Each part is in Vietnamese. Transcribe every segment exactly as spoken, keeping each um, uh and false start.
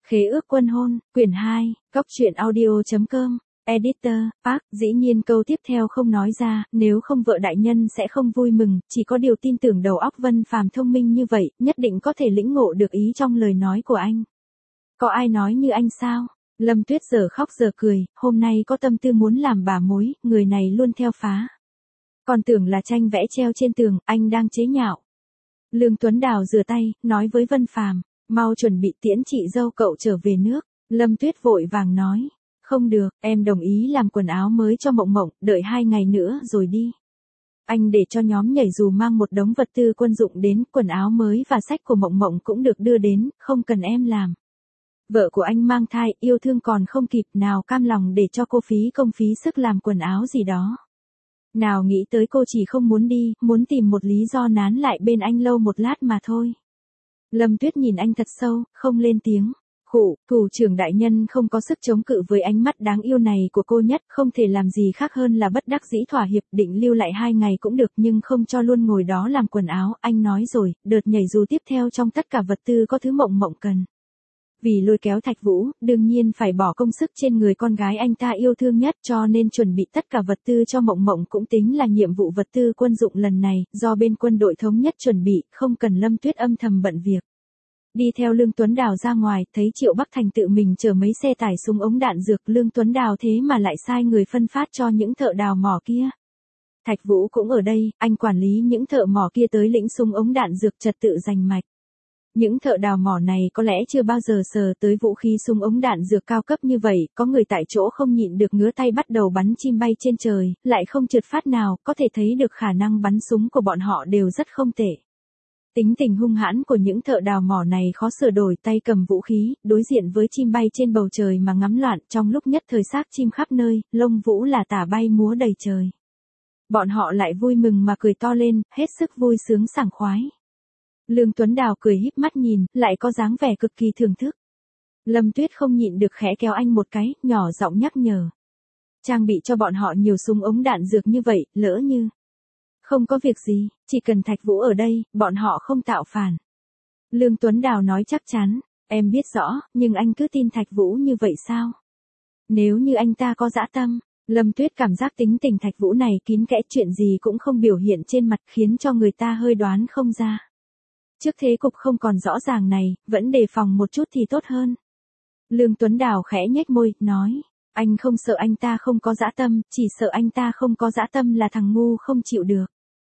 Khế ước quân hôn, quyển hai, Cóc truyện audio.com, Editor, Park, dĩ nhiên câu tiếp theo không nói ra, nếu không vợ đại nhân sẽ không vui mừng, chỉ có điều tin tưởng đầu óc Vân Phàm thông minh như vậy, nhất định có thể lĩnh ngộ được ý trong lời nói của anh. Có ai nói như anh sao? Lâm Tuyết giờ khóc giờ cười, hôm nay có tâm tư muốn làm bà mối, người này luôn theo phá. Còn tưởng là tranh vẽ treo trên tường, anh đang chế nhạo. Lương Tuấn Đào rửa tay, nói với Vân Phàm, mau chuẩn bị tiễn chị dâu cậu trở về nước. Lâm Tuyết vội vàng nói, không được, em đồng ý làm quần áo mới cho Mộng Mộng, đợi hai ngày nữa rồi đi. Anh để cho nhóm nhảy dù mang một đống vật tư quân dụng đến, quần áo mới và sách của Mộng Mộng cũng được đưa đến, không cần em làm. Vợ của anh mang thai, yêu thương còn không kịp, nào cam lòng để cho cô phí công phí sức làm quần áo gì đó. Nào nghĩ tới cô chỉ không muốn đi, muốn tìm một lý do nán lại bên anh lâu một lát mà thôi. Lâm Tuyết nhìn anh thật sâu, không lên tiếng. Khụ, thủ trưởng đại nhân không có sức chống cự với ánh mắt đáng yêu này của cô nhất, không thể làm gì khác hơn là bất đắc dĩ thỏa hiệp, định lưu lại hai ngày cũng được nhưng không cho luôn ngồi đó làm quần áo, anh nói rồi, đợt nhảy dù tiếp theo trong tất cả vật tư có thứ Mộng Mộng cần. Vì lôi kéo Thạch Vũ, đương nhiên phải bỏ công sức trên người con gái anh ta yêu thương nhất cho nên chuẩn bị tất cả vật tư cho Mộng Mộng cũng tính là nhiệm vụ vật tư quân dụng lần này, do bên quân đội thống nhất chuẩn bị, không cần Lâm Tuyết âm thầm bận việc. Đi theo Lương Tuấn Đào ra ngoài, thấy Triệu Bắc Thành tự mình chở mấy xe tải súng ống đạn dược, Lương Tuấn Đào thế mà lại sai người phân phát cho những thợ đào mỏ kia. Thạch Vũ cũng ở đây, anh quản lý những thợ mỏ kia tới lĩnh súng ống đạn dược trật tự giành mạch. Những thợ đào mỏ này có lẽ chưa bao giờ sờ tới vũ khí súng ống đạn dược cao cấp như vậy, có người tại chỗ không nhịn được ngứa tay bắt đầu bắn chim bay trên trời, lại không trượt phát nào, có thể thấy được khả năng bắn súng của bọn họ đều rất không tệ. Tính tình hung hãn của những thợ đào mỏ này khó sửa đổi, tay cầm vũ khí, đối diện với chim bay trên bầu trời mà ngắm loạn, trong lúc nhất thời xác chim khắp nơi, lông vũ là tả bay múa đầy trời. Bọn họ lại vui mừng mà cười to lên, hết sức vui sướng sảng khoái. Lương Tuấn Đào cười híp mắt nhìn, lại có dáng vẻ cực kỳ thưởng thức. Lâm Tuyết không nhịn được khẽ kéo anh một cái, nhỏ giọng nhắc nhở. Trang bị cho bọn họ nhiều súng ống đạn dược như vậy, lỡ như. Không có việc gì, chỉ cần Thạch Vũ ở đây, bọn họ không tạo phản. Lương Tuấn Đào nói chắc chắn, em biết rõ, nhưng anh cứ tin Thạch Vũ như vậy sao? Nếu như anh ta có dã tâm, Lâm Tuyết cảm giác tính tình Thạch Vũ này kín kẽ, chuyện gì cũng không biểu hiện trên mặt, khiến cho người ta hơi đoán không ra. Trước thế cục không còn rõ ràng này, vẫn đề phòng một chút thì tốt hơn. Lương Tuấn Đào khẽ nhếch môi, nói, anh không sợ anh ta không có dã tâm, chỉ sợ anh ta không có dã tâm là thằng ngu không chịu được.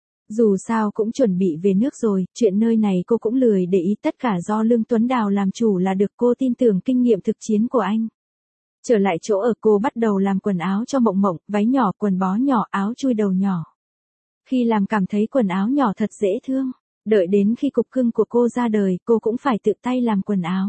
Dù sao cũng chuẩn bị về nước rồi, chuyện nơi này cô cũng lười để ý, tất cả do Lương Tuấn Đào làm chủ là được, cô tin tưởng kinh nghiệm thực chiến của anh. Trở lại chỗ ở, cô bắt đầu làm quần áo cho Mộng Mộng, váy nhỏ, quần bó nhỏ, áo chui đầu nhỏ. Khi làm cảm thấy quần áo nhỏ thật dễ thương. Đợi đến khi cục cưng của cô ra đời, cô cũng phải tự tay làm quần áo.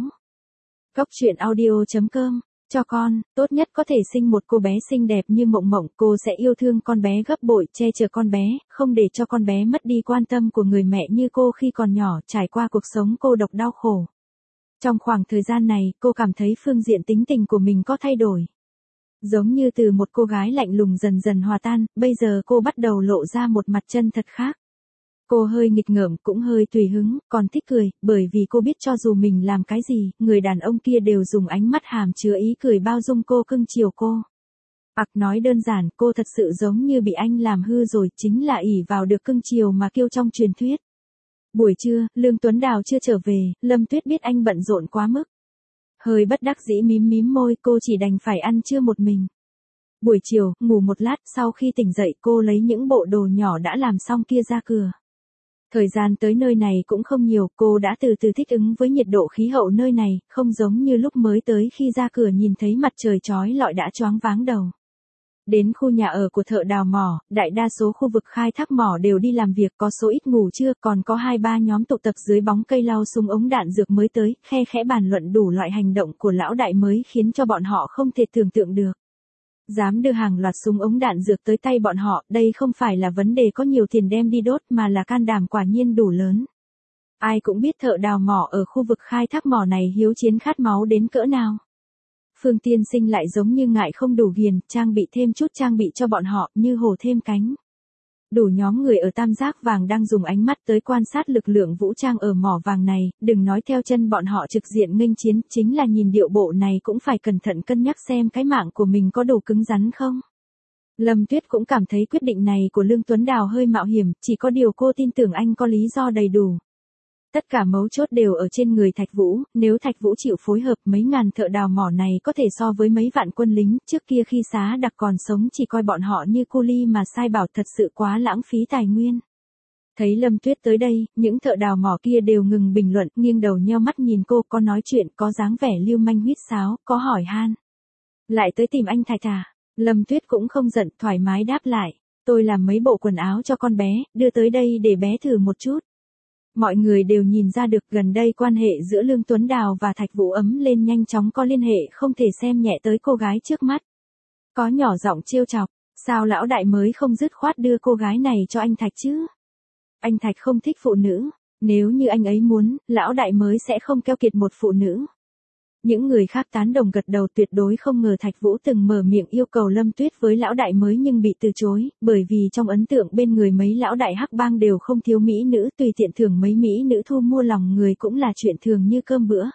Cóc truyện audio.com, cho con, tốt nhất có thể sinh một cô bé xinh đẹp như Mộng Mộng, cô sẽ yêu thương con bé gấp bội, che chở con bé, không để cho con bé mất đi quan tâm của người mẹ như cô khi còn nhỏ, trải qua cuộc sống cô độc đau khổ. Trong khoảng thời gian này, cô cảm thấy phương diện tính tình của mình có thay đổi. Giống như từ một cô gái lạnh lùng dần dần hòa tan, bây giờ cô bắt đầu lộ ra một mặt chân thật khác. Cô hơi nghịch ngợm, cũng hơi tùy hứng, còn thích cười, bởi vì cô biết cho dù mình làm cái gì, người đàn ông kia đều dùng ánh mắt hàm chứa ý cười bao dung cô, cưng chiều cô. Ặc nói đơn giản, cô thật sự giống như bị anh làm hư rồi, chính là ỷ vào được cưng chiều mà kêu trong truyền thuyết. Buổi trưa, Lương Tuấn Đào chưa trở về, Lâm Tuyết biết anh bận rộn quá mức. Hơi bất đắc dĩ mím mím môi, cô chỉ đành phải ăn trưa một mình. Buổi chiều, ngủ một lát, sau khi tỉnh dậy cô lấy những bộ đồ nhỏ đã làm xong kia ra cửa. Thời gian tới nơi này cũng không nhiều, cô đã từ từ thích ứng với nhiệt độ khí hậu nơi này, không giống như lúc mới tới khi ra cửa nhìn thấy mặt trời chói lọi đã choáng váng đầu. Đến khu nhà ở của thợ đào mỏ, đại đa số khu vực khai thác mỏ đều đi làm việc, có số ít ngủ trưa, còn có hai ba nhóm tụ tập dưới bóng cây lau súng ống đạn dược mới tới, khe khẽ bàn luận đủ loại hành động của lão đại mới khiến cho bọn họ không thể tưởng tượng được. Dám đưa hàng loạt súng ống đạn dược tới tay bọn họ, đây không phải là vấn đề có nhiều tiền đem đi đốt mà là can đảm quả nhiên đủ lớn. Ai cũng biết thợ đào mỏ ở khu vực khai thác mỏ này hiếu chiến khát máu đến cỡ nào. Phương Tiên Sinh lại giống như ngại không đủ ghiền, trang bị thêm chút trang bị cho bọn họ như hổ thêm cánh. Đủ nhóm người ở Tam Giác Vàng đang dùng ánh mắt tới quan sát lực lượng vũ trang ở mỏ vàng này, đừng nói theo chân bọn họ trực diện nghênh chiến, chính là nhìn điệu bộ này cũng phải cẩn thận cân nhắc xem cái mạng của mình có đủ cứng rắn không. Lâm Tuyết cũng cảm thấy quyết định này của Lương Tuấn Đào hơi mạo hiểm, chỉ có điều cô tin tưởng anh có lý do đầy đủ. Tất cả mấu chốt đều ở trên người Thạch Vũ, nếu Thạch Vũ chịu phối hợp mấy ngàn thợ đào mỏ này có thể so với mấy vạn quân lính, trước kia khi Xá Đặc còn sống chỉ coi bọn họ như cu li mà sai bảo thật sự quá lãng phí tài nguyên. Thấy Lâm Tuyết tới đây, những thợ đào mỏ kia đều ngừng bình luận, nghiêng đầu nheo mắt nhìn cô, có nói chuyện, có dáng vẻ lưu manh huýt sáo, có hỏi han. Lại tới tìm anh Thạch à? Lâm Tuyết cũng không giận, thoải mái đáp lại. Tôi làm mấy bộ quần áo cho con bé, đưa tới đây để bé thử một chút. Mọi người đều nhìn ra được gần đây quan hệ giữa Lương Tuấn Đào và Thạch Vũ ấm lên nhanh chóng, có liên hệ không thể xem nhẹ tới cô gái trước mắt. Có nhỏ giọng trêu chọc, sao lão đại mới không dứt khoát đưa cô gái này cho anh Thạch chứ? Anh Thạch không thích phụ nữ, nếu như anh ấy muốn, lão đại mới sẽ không keo kiệt một phụ nữ. Những người khác tán đồng gật đầu, tuyệt đối không ngờ Thạch Vũ từng mở miệng yêu cầu Lâm Tuyết với lão đại mới nhưng bị từ chối, bởi vì trong ấn tượng bên người mấy lão đại hắc bang đều không thiếu mỹ nữ, tùy tiện thưởng mấy mỹ nữ thu mua lòng người cũng là chuyện thường như cơm bữa.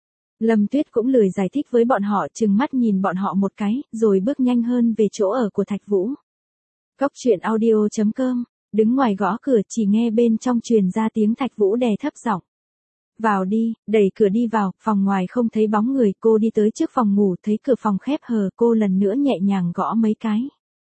Lâm Tuyết cũng lười giải thích với bọn họ, trừng mắt nhìn bọn họ một cái, rồi bước nhanh hơn về chỗ ở của Thạch Vũ. Cóc truyện audio chấm com, đứng ngoài gõ cửa chỉ nghe bên trong truyền ra tiếng Thạch Vũ đè thấp giọng. Vào đi, đẩy cửa đi vào, phòng ngoài không thấy bóng người, cô đi tới trước phòng ngủ, thấy cửa phòng khép hờ, cô lần nữa nhẹ nhàng gõ mấy cái.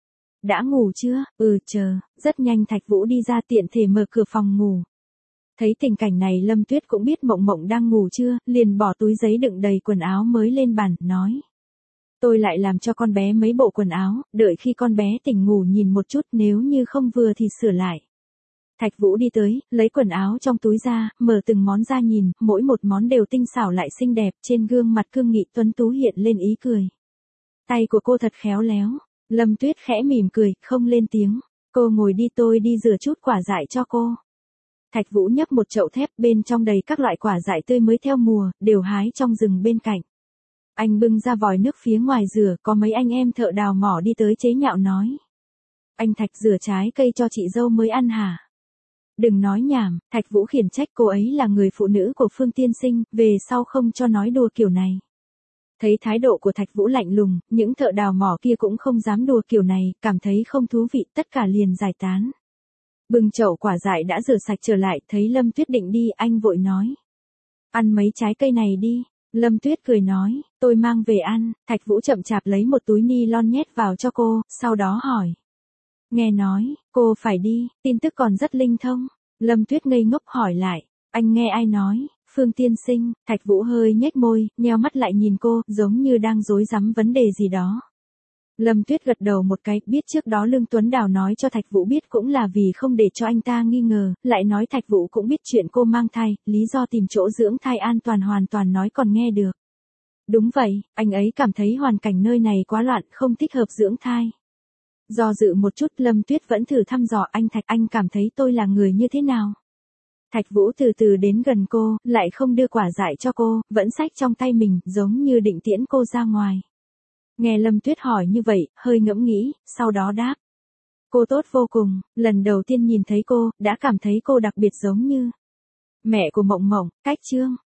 Đã ngủ chưa? Ừ, chờ, rất nhanh Thạch Vũ đi ra tiện thể mở cửa phòng ngủ. Thấy tình cảnh này Lâm Tuyết cũng biết Mộng Mộng đang ngủ chưa, liền bỏ túi giấy đựng đầy quần áo mới lên bàn, nói. Tôi lại làm cho con bé mấy bộ quần áo, đợi khi con bé tỉnh ngủ nhìn một chút, nếu như không vừa thì sửa lại. Thạch Vũ đi tới, lấy quần áo trong túi ra, mở từng món ra nhìn, mỗi một món đều tinh xảo lại xinh đẹp, trên gương mặt cương nghị tuấn tú hiện lên ý cười. Tay của cô thật khéo léo, Lâm Tuyết khẽ mỉm cười, không lên tiếng, cô ngồi đi, tôi đi rửa chút quả dại cho cô. Thạch Vũ nhấc một chậu thép, bên trong đầy các loại quả dại tươi mới theo mùa, đều hái trong rừng bên cạnh. Anh bưng ra vòi nước phía ngoài rửa, có mấy anh em thợ đào mỏ đi tới chế nhạo nói. Anh Thạch rửa trái cây cho chị dâu mới ăn hả? Đừng nói nhảm, Thạch Vũ khiển trách, cô ấy là người phụ nữ của Phương tiên sinh, về sau không cho nói đùa kiểu này. Thấy thái độ của Thạch Vũ lạnh lùng, những thợ đào mỏ kia cũng không dám đùa kiểu này, cảm thấy không thú vị, tất cả liền giải tán. Bưng chậu quả dại đã rửa sạch trở lại, thấy Lâm Tuyết định đi, anh vội nói. Ăn mấy trái cây này đi. Lâm Tuyết cười nói, tôi mang về ăn. Thạch Vũ chậm chạp lấy một túi ni lon nhét vào cho cô, sau đó hỏi. Nghe nói, cô phải đi, tin tức còn rất linh thông. Lâm Tuyết ngây ngốc hỏi lại, anh nghe ai nói? Phương tiên sinh. Thạch Vũ hơi nhếch môi, nheo mắt lại nhìn cô, giống như đang rối rắm vấn đề gì đó. Lâm Tuyết gật đầu một cái, biết trước đó Lương Tuấn Đào nói cho Thạch Vũ biết cũng là vì không để cho anh ta nghi ngờ, lại nói Thạch Vũ cũng biết chuyện cô mang thai, lý do tìm chỗ dưỡng thai an toàn hoàn toàn nói còn nghe được. Đúng vậy, anh ấy cảm thấy hoàn cảnh nơi này quá loạn, không thích hợp dưỡng thai. Do dự một chút Lâm Tuyết vẫn thử thăm dò, anh Thạch, anh cảm thấy tôi là người như thế nào? Thạch Vũ từ từ đến gần cô, lại không đưa quả dại cho cô, vẫn xách trong tay mình, giống như định tiễn cô ra ngoài. Nghe Lâm Tuyết hỏi như vậy, hơi ngẫm nghĩ, sau đó đáp. Cô tốt vô cùng, lần đầu tiên nhìn thấy cô, đã cảm thấy cô đặc biệt giống như mẹ của Mộng Mộng, Cách Trương.